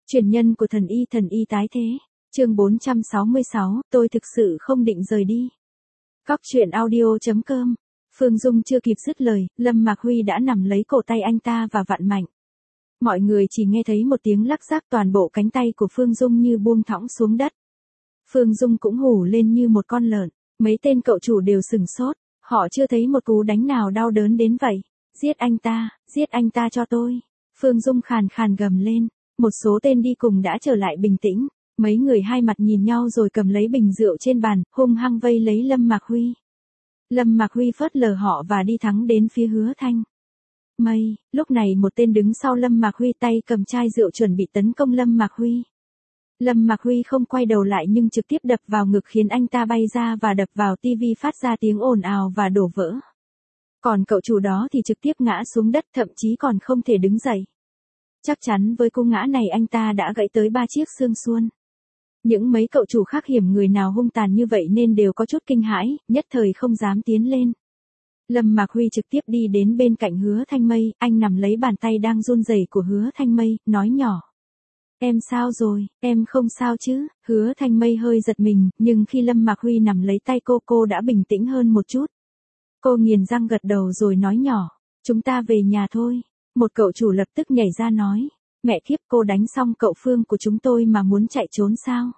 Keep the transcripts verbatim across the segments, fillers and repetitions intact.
Truyền nhân của thần y thần y tái thế. Chương bốn trăm sáu mươi sáu, tôi thực sự không định rời đi. Góc truyện audio chấm com. Phương Dung chưa kịp dứt lời, Lâm Mạc Huy đã nắm lấy cổ tay anh ta và vặn mạnh. Mọi người chỉ nghe thấy một tiếng lắc rắc, toàn bộ cánh tay của Phương Dung như buông thõng xuống đất. Phương Dung cũng hù lên như một con lợn, mấy tên cậu chủ đều sửng sốt, họ chưa thấy một cú đánh nào đau đớn đến vậy. Giết anh ta, giết anh ta cho tôi. Phương Dung khàn khàn gầm lên, một số tên đi cùng đã trở lại bình tĩnh. Mấy người hai mặt nhìn nhau rồi cầm lấy bình rượu trên bàn, hung hăng vây lấy Lâm Mạc Huy. Lâm Mạc Huy phớt lờ họ và đi thẳng đến phía Hứa Thanh Mây. Lúc này một tên đứng sau Lâm Mạc Huy tay cầm chai rượu chuẩn bị tấn công Lâm Mạc Huy. Lâm Mạc Huy không quay đầu lại nhưng trực tiếp đập vào ngực khiến anh ta bay ra và đập vào tivi phát ra tiếng ồn ào và đổ vỡ. Còn cậu chủ đó thì trực tiếp ngã xuống đất, thậm chí còn không thể đứng dậy. Chắc chắn với cú ngã này anh ta đã gãy tới ba chiếc xương suôn. Những mấy cậu chủ khác hiểm người nào hung tàn như vậy nên đều có chút kinh hãi, nhất thời không dám tiến lên. Lâm Mạc Huy trực tiếp đi đến bên cạnh Hứa Thanh Mây, anh nắm lấy bàn tay đang run rẩy của Hứa Thanh Mây, nói nhỏ. Em sao rồi, em không sao chứ? Hứa Thanh Mây hơi giật mình, nhưng khi Lâm Mạc Huy nắm lấy tay cô, cô đã bình tĩnh hơn một chút. Cô nghiền răng gật đầu rồi nói nhỏ, chúng ta về nhà thôi. Một cậu chủ lập tức nhảy ra nói, mẹ kiếp, cô đánh xong cậu Phương của chúng tôi mà muốn chạy trốn sao?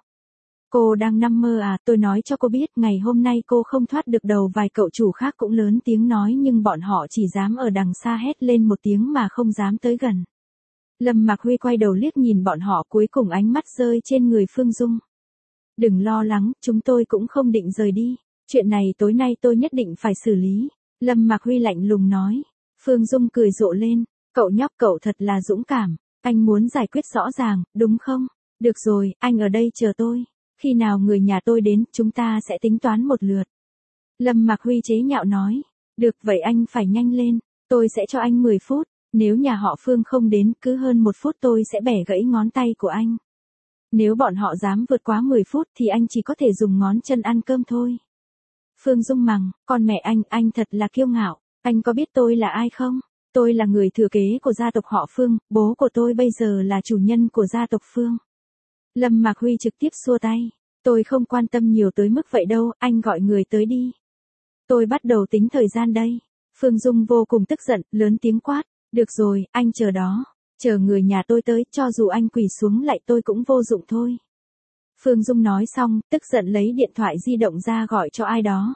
Cô đang nằm mơ à? Tôi nói cho cô biết, ngày hôm nay cô không thoát được đầu. Vài cậu chủ khác cũng lớn tiếng nói nhưng bọn họ chỉ dám ở đằng xa hét lên một tiếng mà không dám tới gần. Lâm Mạc Huy quay đầu liếc nhìn bọn họ, cuối cùng ánh mắt rơi trên người Phương Dung. Đừng lo lắng, chúng tôi cũng không định rời đi. Chuyện này tối nay tôi nhất định phải xử lý. Lâm Mạc Huy lạnh lùng nói. Phương Dung cười rộ lên. Cậu nhóc, cậu thật là dũng cảm. Anh muốn giải quyết rõ ràng, đúng không? Được rồi, anh ở đây chờ tôi. Khi nào người nhà tôi đến, chúng ta sẽ tính toán một lượt. Lâm Mạc Huy chế nhạo nói. Được, vậy anh phải nhanh lên. Tôi sẽ cho anh mười phút. Nếu nhà họ Phương không đến, cứ hơn một phút tôi sẽ bẻ gãy ngón tay của anh. Nếu bọn họ dám vượt quá mười phút thì anh chỉ có thể dùng ngón chân ăn cơm thôi. Phương Dung mắng, con mẹ anh, anh thật là kiêu ngạo. Anh có biết tôi là ai không? Tôi là người thừa kế của gia tộc họ Phương, bố của tôi bây giờ là chủ nhân của gia tộc Phương. Lâm Mạc Huy trực tiếp xua tay. Tôi không quan tâm nhiều tới mức vậy đâu, anh gọi người tới đi. Tôi bắt đầu tính thời gian đây. Phương Dung vô cùng tức giận, lớn tiếng quát. Được rồi, anh chờ đó. Chờ người nhà tôi tới, cho dù anh quỳ xuống lại tôi cũng vô dụng thôi. Phương Dung nói xong, tức giận lấy điện thoại di động ra gọi cho ai đó.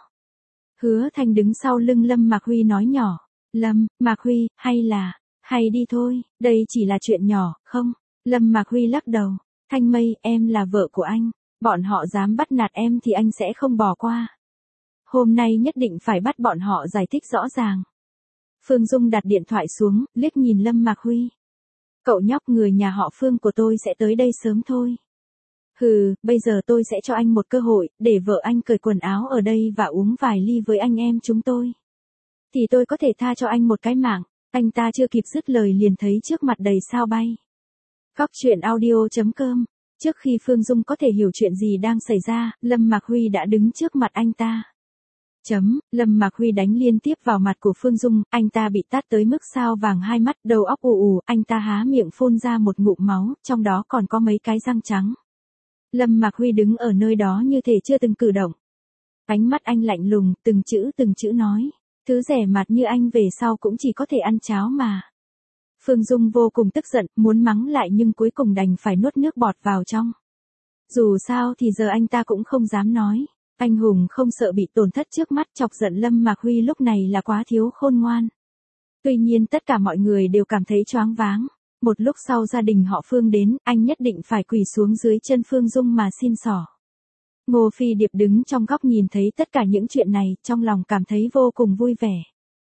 Hứa Thanh đứng sau lưng Lâm Mạc Huy nói nhỏ. Lâm, Mạc Huy, hay là, hay đi thôi, đây chỉ là chuyện nhỏ, không? Lâm Mạc Huy lắc đầu. Thanh Mây, em là vợ của anh. Bọn họ dám bắt nạt em thì anh sẽ không bỏ qua. Hôm nay nhất định phải bắt bọn họ giải thích rõ ràng. Phương Dung đặt điện thoại xuống, liếc nhìn Lâm Mạc Huy. Cậu nhóc, người nhà họ Phương của tôi sẽ tới đây sớm thôi. Hừ, bây giờ tôi sẽ cho anh một cơ hội, để vợ anh cởi quần áo ở đây và uống vài ly với anh em chúng tôi. Thì tôi có thể tha cho anh một cái mạng. Anh ta chưa kịp dứt lời liền thấy trước mặt đầy sao bay. Góc truyện audio chấm com. Trước khi Phương Dung có thể hiểu chuyện gì đang xảy ra, Lâm Mạc Huy đã đứng trước mặt anh ta. Chấm, Lâm Mạc Huy đánh liên tiếp vào mặt của Phương Dung, anh ta bị tát tới mức sao vàng hai mắt, đầu óc ù ù, anh ta há miệng phun ra một ngụm máu, trong đó còn có mấy cái răng trắng. Lâm Mạc Huy đứng ở nơi đó như thể chưa từng cử động. Ánh mắt anh lạnh lùng, từng chữ từng chữ nói, thứ rẻ mạt như anh về sau cũng chỉ có thể ăn cháo mà. Phương Dung vô cùng tức giận, muốn mắng lại nhưng cuối cùng đành phải nuốt nước bọt vào trong. Dù sao thì giờ anh ta cũng không dám nói. Anh hùng không sợ bị tổn thất trước mắt, chọc giận Lâm Mạc Huy lúc này là quá thiếu khôn ngoan. Tuy nhiên tất cả mọi người đều cảm thấy choáng váng. Một lúc sau gia đình họ Phương đến, anh nhất định phải quỳ xuống dưới chân Phương Dung mà xin xỏ. Ngô Phi Điệp đứng trong góc nhìn thấy tất cả những chuyện này, trong lòng cảm thấy vô cùng vui vẻ.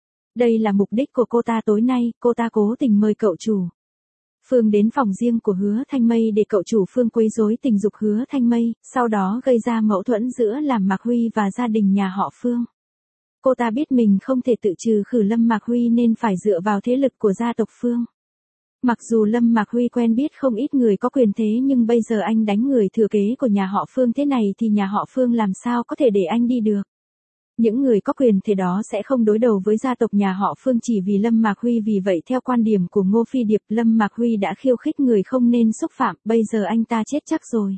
Đây là mục đích của cô ta tối nay, cô ta cố tình mời cậu chủ Phương đến phòng riêng của Hứa Thanh Mây để cậu chủ Phương quấy rối tình dục Hứa Thanh Mây, sau đó gây ra mâu thuẫn giữa Lâm Mạc Huy và gia đình nhà họ Phương. Cô ta biết mình không thể tự trừ khử Lâm Mạc Huy nên phải dựa vào thế lực của gia tộc Phương. Mặc dù Lâm Mạc Huy quen biết không ít người có quyền thế nhưng bây giờ anh đánh người thừa kế của nhà họ Phương thế này thì nhà họ Phương làm sao có thể để anh đi được. Những người có quyền thế đó sẽ không đối đầu với gia tộc nhà họ Phương chỉ vì Lâm Mạc Huy, vì vậy theo quan điểm của Ngô Phi Điệp, Lâm Mạc Huy đã khiêu khích người không nên xúc phạm, bây giờ anh ta chết chắc rồi.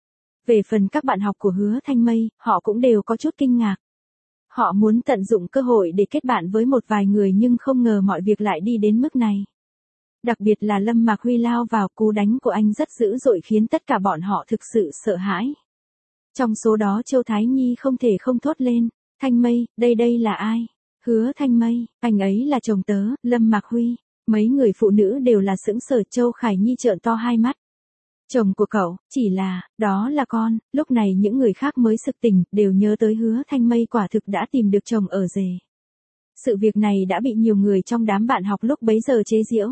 Về phần các bạn học của Hứa Thanh Mây, họ cũng đều có chút kinh ngạc. Họ muốn tận dụng cơ hội để kết bạn với một vài người nhưng không ngờ mọi việc lại đi đến mức này. Đặc biệt là Lâm Mạc Huy lao vào, cú đánh của anh rất dữ dội khiến tất cả bọn họ thực sự sợ hãi. Trong số đó Châu Thái Nhi không thể không thốt lên, Thanh Mây, đây đây là ai? Hứa Thanh Mây, anh ấy là chồng tớ, Lâm Mạc Huy. Mấy người phụ nữ đều là sững sờ, Châu Khải Nhi trợn to hai mắt. Chồng của cậu, chỉ là, đó là con. Lúc này những người khác mới sực tỉnh, đều nhớ tới Hứa Thanh Mây quả thực đã tìm được chồng ở rể. Sự việc này đã bị nhiều người trong đám bạn học lúc bấy giờ chế giễu.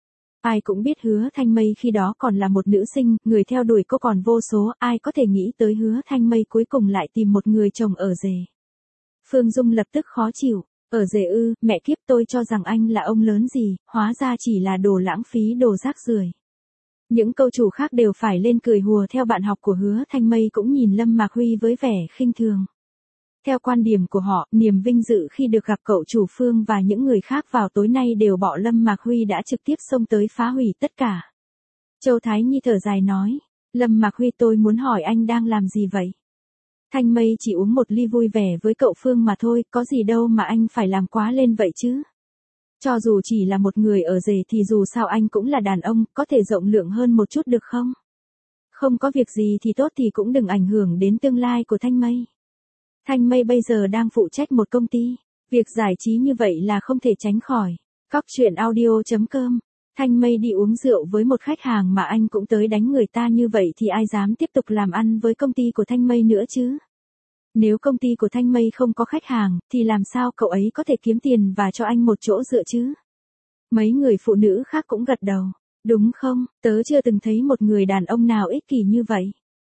Ai cũng biết Hứa Thanh Mây khi đó còn là một nữ sinh, người theo đuổi cô còn vô số, ai có thể nghĩ tới Hứa Thanh Mây cuối cùng lại tìm một người chồng ở rể. Phương Dung lập tức khó chịu, ở rể ư, mẹ kiếp, tôi cho rằng anh là ông lớn gì, hóa ra chỉ là đồ lãng phí, đồ rác rưởi. Những câu chủ khác đều phải lên cười hùa theo, bạn học của Hứa Thanh Mây cũng nhìn Lâm Mạc Huy với vẻ khinh thường. Theo quan điểm của họ, niềm vinh dự khi được gặp cậu chủ Phương và những người khác vào tối nay đều bỏ Lâm Mạc Huy đã trực tiếp xông tới phá hủy tất cả. Châu Thái Nhi thở dài nói, Lâm Mạc Huy, tôi muốn hỏi anh đang làm gì vậy? Thanh Mây chỉ uống một ly vui vẻ với cậu Phương mà thôi, có gì đâu mà anh phải làm quá lên vậy chứ? Cho dù chỉ là một người ở rể thì dù sao anh cũng là đàn ông, có thể rộng lượng hơn một chút được không? Không có việc gì thì tốt, thì cũng đừng ảnh hưởng đến tương lai của Thanh Mây. Thanh Mây bây giờ đang phụ trách một công ty, việc giải trí như vậy là không thể tránh khỏi. Cóc truyện audio chấm com. Thanh Mây đi uống rượu với một khách hàng mà anh cũng tới đánh người ta như vậy thì ai dám tiếp tục làm ăn với công ty của Thanh Mây nữa chứ? Nếu công ty của Thanh Mây không có khách hàng, thì làm sao cậu ấy có thể kiếm tiền và cho anh một chỗ dựa chứ? Mấy người phụ nữ khác cũng gật đầu. Đúng không, tớ chưa từng thấy một người đàn ông nào ích kỷ như vậy.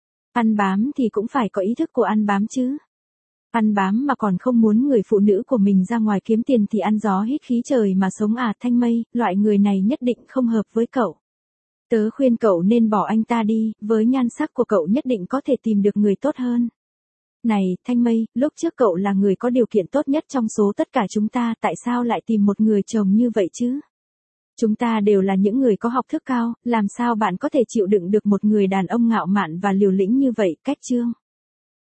Ăn bám thì cũng phải có ý thức của ăn bám chứ. Ăn bám mà còn không muốn người phụ nữ của mình ra ngoài kiếm tiền thì ăn gió hít khí trời mà sống à? Thanh Mây, loại người này nhất định không hợp với cậu. Tớ khuyên cậu nên bỏ anh ta đi, với nhan sắc của cậu nhất định có thể tìm được người tốt hơn. Này, Thanh Mây, lúc trước cậu là người có điều kiện tốt nhất trong số tất cả chúng ta, tại sao lại tìm một người chồng như vậy chứ? Chúng ta đều là những người có học thức cao, làm sao bạn có thể chịu đựng được một người đàn ông ngạo mạn và liều lĩnh như vậy? Cách chương.